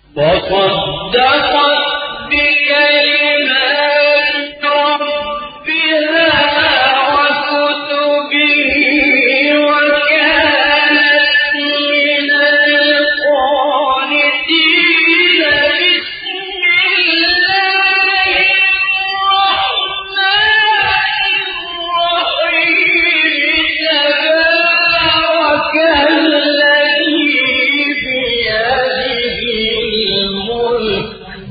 وصدقت بكلمات ربها وكتبه وكانت من القانتين. بسم الله الرحمن الرحيم. تبارك الذي بيده الملك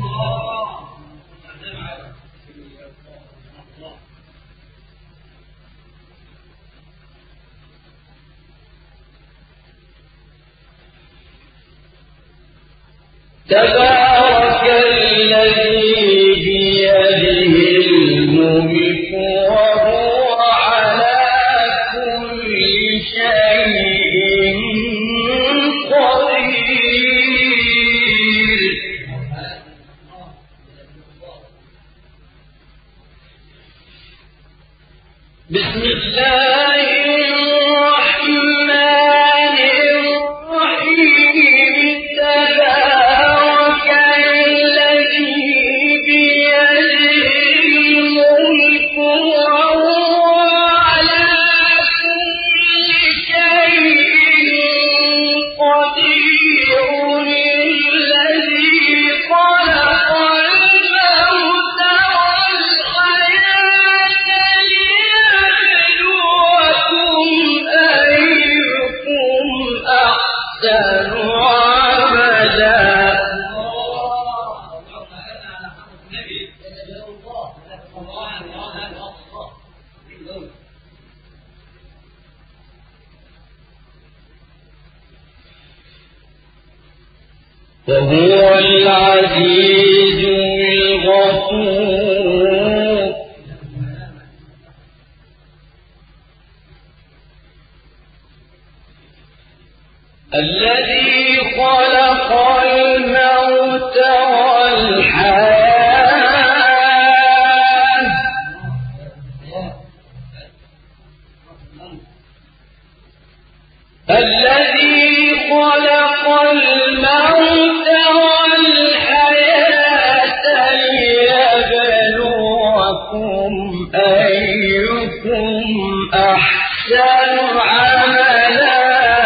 تبارك الذي بيده الملك وهو على كل شيء قدير. بسم الله الرحمن الرحيم. تبارك الذي بيده الملك وهو على كل شيء قدير. الذي خلق الموت والحياة ليبلوكم أيكم أحسن عملا. وهو العزيز الغفور. الذي خلق الموت والحياة الذي خلق الموت والحياة ليبلوكم أيكم أحسن عملا.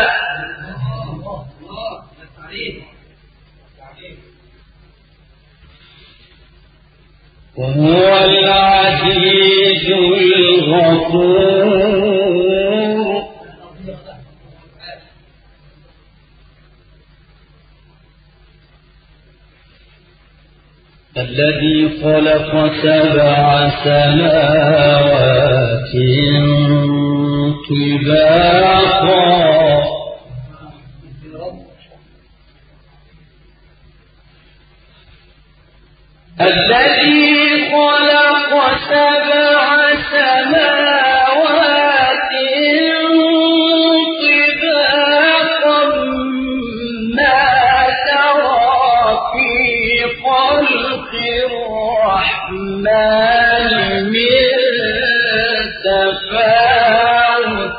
وهو العزيز الغفور. الذي خلق 7 سماوات طباقا الذي خلق 7 سماوات طباقا ما ترى في خلق الرحمن من تفاوت.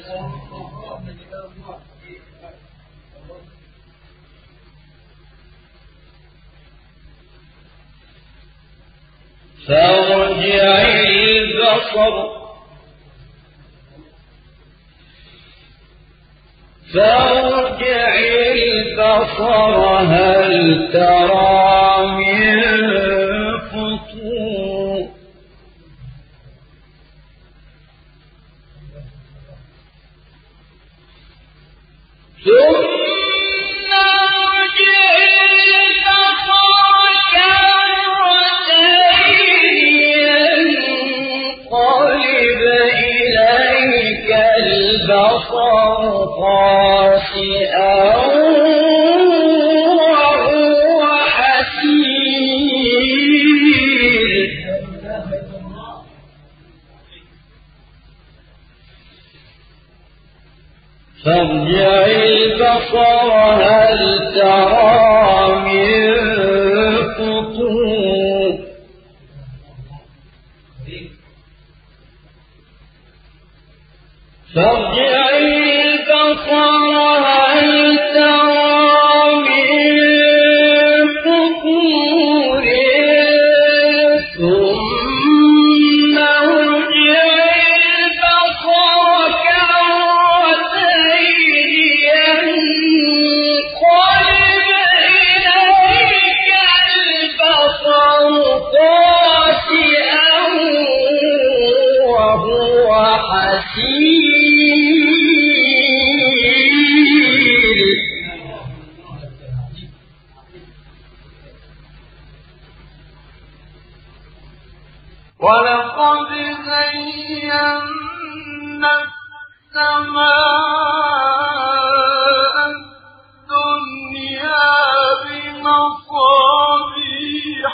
فارجع البصر هل ترى من فطور. ثم ارجع البصر كرتين ينقلب إليك البصر خاسئا وهو حسير. فارجع البصر هل ترى من فطور. فارجع البصر هل ترى من ولقد زينا السماء الدنيا بمصابيح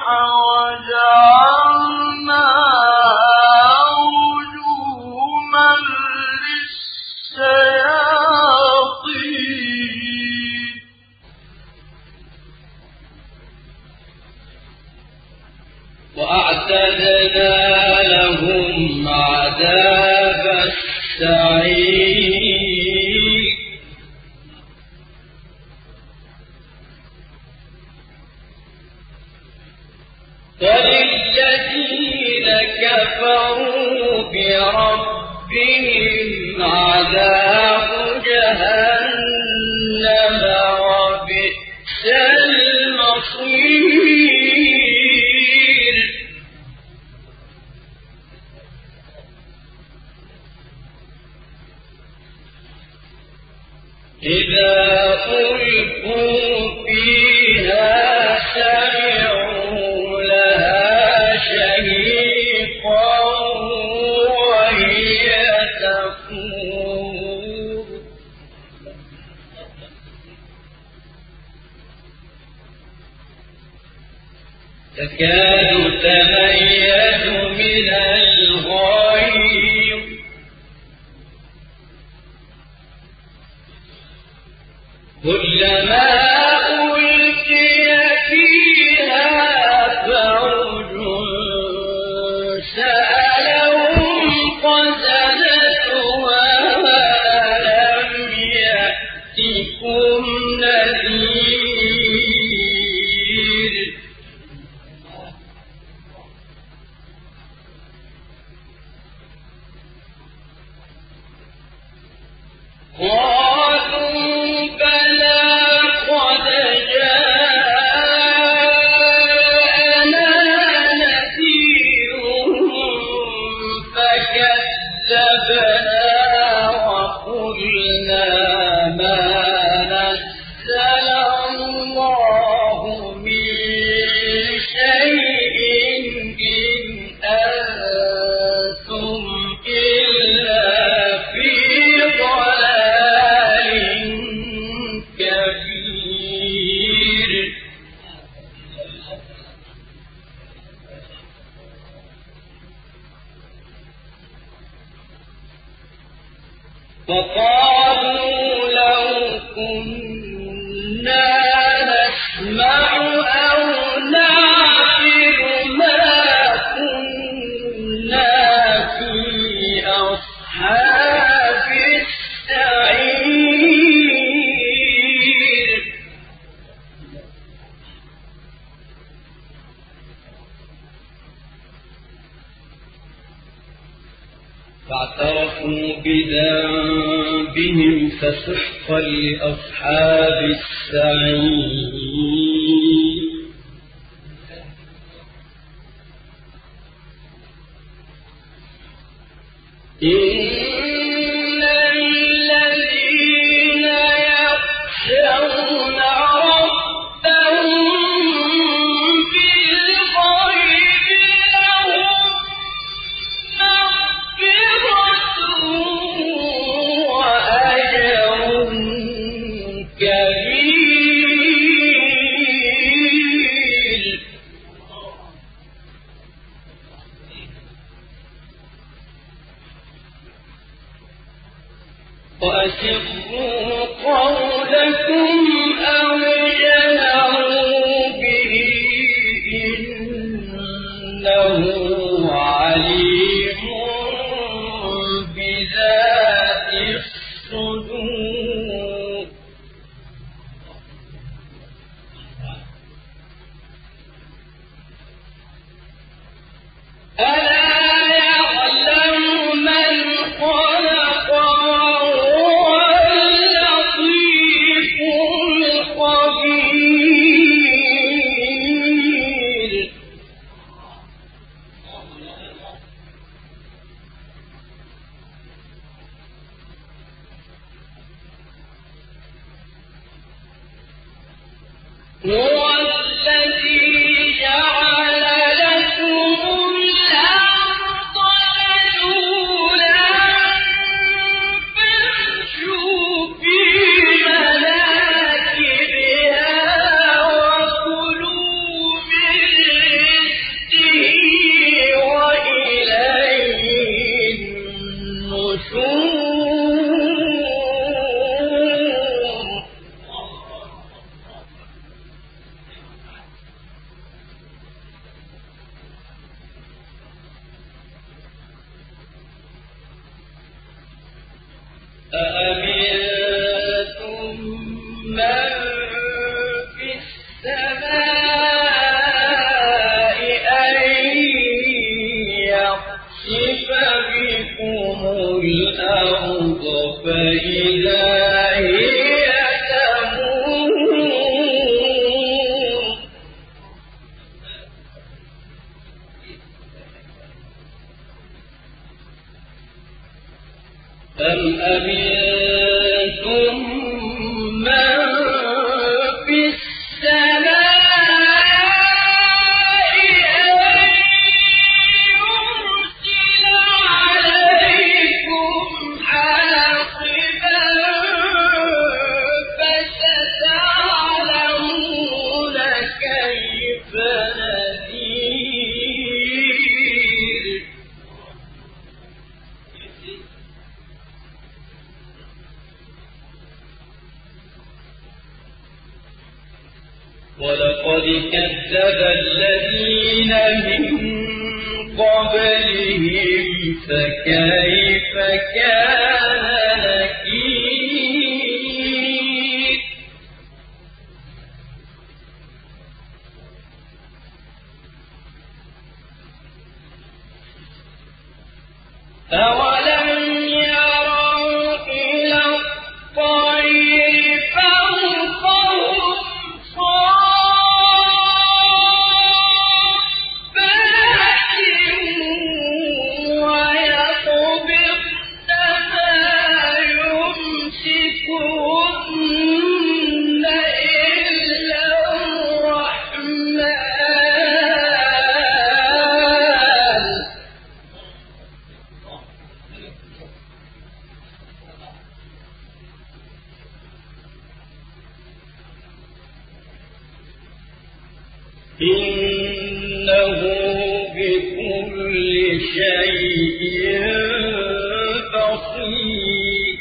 وجعلناها رجوما للشياطين وأعتدنا لهم عذاب السعير وللذين كفروا بربهم عذاب جهنم وبئس المصير إذا ألقوا فيها سمعوا لها شهيقا وهي تفور تكاد تميز من الغيظ كلما ألقي فيها فوج سألهم خزنتها ألم يأتكم نذير وقالوا لو كنا نسمع أو نعقل ما كنا في أصحاب السعير فاعترفوا بذنبهم فسحقا لأصحاب السعير إن الذين يخشون ربهم بالغيب لهم مغفرة وأجر كبير وأسروا قولكم أو جهروا به إنه عليم بذات الصدور أأمنتم من في السماء أن يخسف بكم الأرض فإذا هي تمور أم أمنتم من في السماء أن يرسل عليكم حاصبا فستعلمون كيف نذير ولقد كذب الذين من قبلهم فكيف كان نكير أولم يروا إلى الطير فوقهم إنه بكل شيء بصير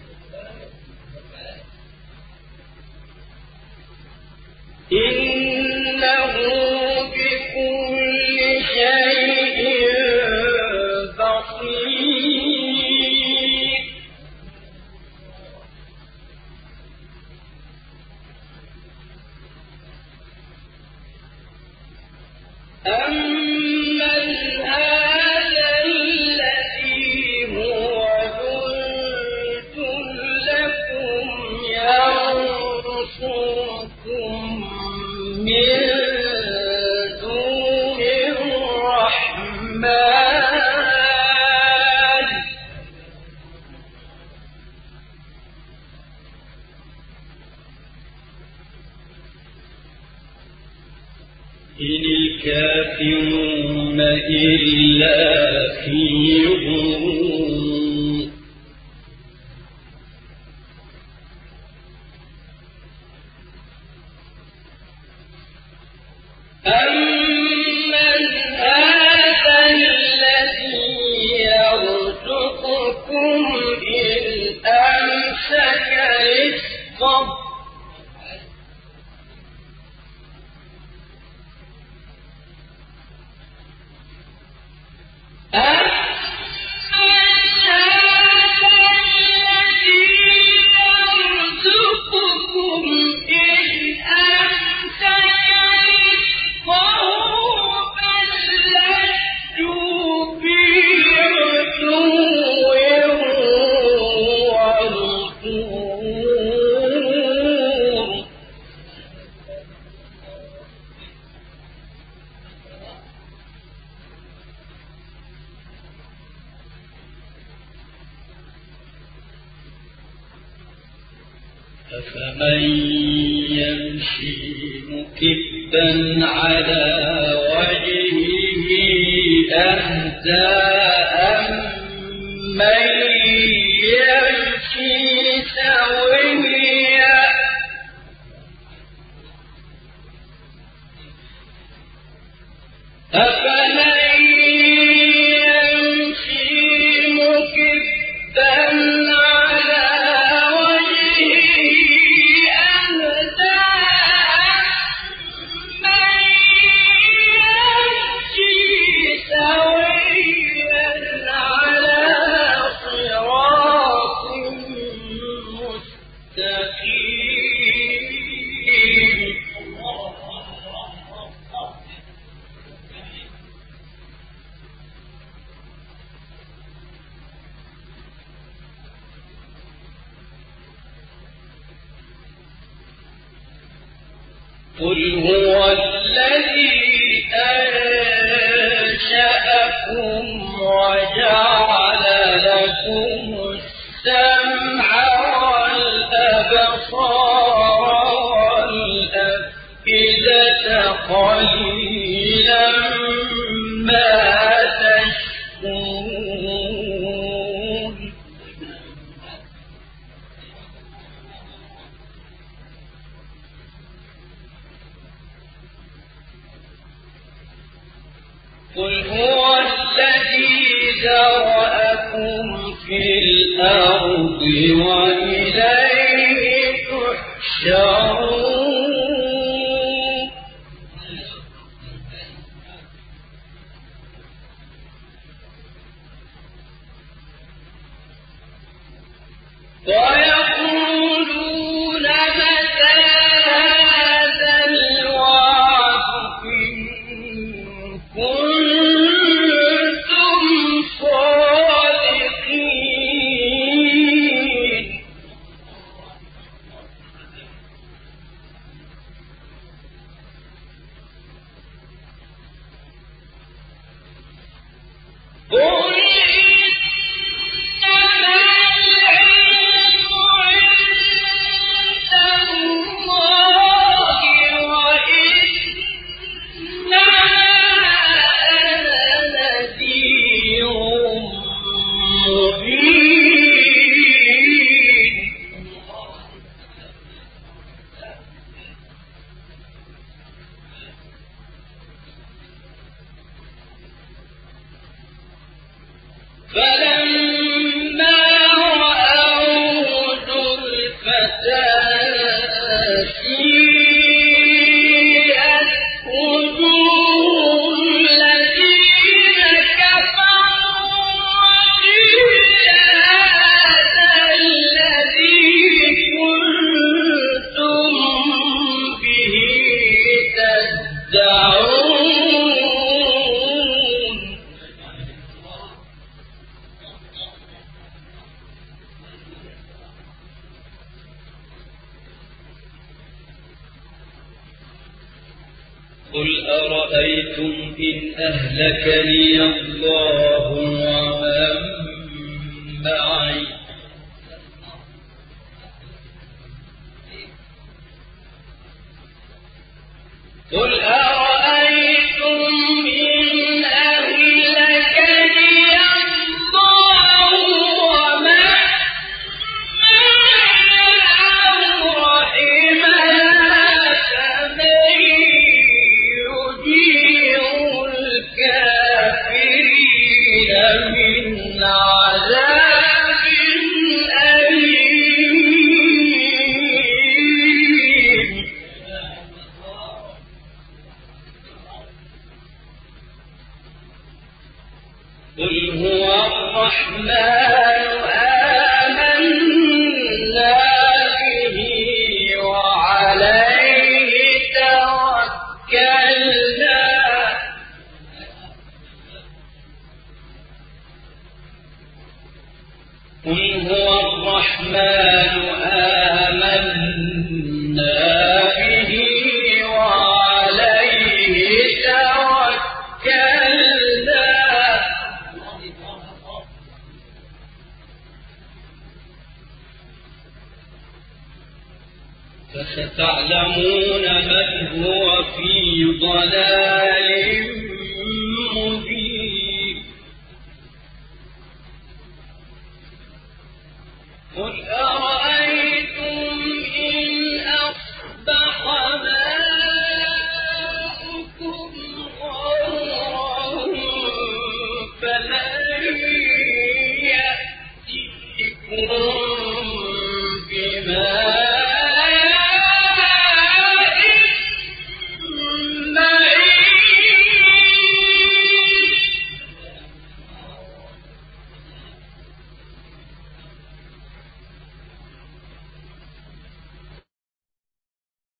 إنه بكل شيء بصير أمن هذا الذي هو جند لكم ينصركم من دون الرحمن إن الكافرون إلا في غرور أمن هذا الذي يرزقكم إن أمسك رزقه أفمن يمشي مكبا على وجهه أهدى أمن يمشي سويا أفمن يمشي مكبا على صراط قل هو الذي أنشأكم وجعل لكم السمع والأبصار والأفئدة قليلا ما تشكرون قل هو الذي ذرأكم في الأرض وإليه تحشرون ويقولون متى هذا الوعد إن كنتم صادقين قل إنما العلم عند الله وإنما أنا نذير مبين فلما رأوه زلفة سيئت وجوه الذين كفروا وقيل هذا الذي كنتم به تدعون قل أرأيتم إن أهلكني الله ومن معي قل أرأيتم إن أهلكني الله ومن معي أو رحمنا فمن يجير الكافرين من عذاب أليم قل هو الرحمن آمنا به وعليه توكلنا قل هو الرحمن آمنا به وعليه توكلنا فستعلمون من هو في ضلال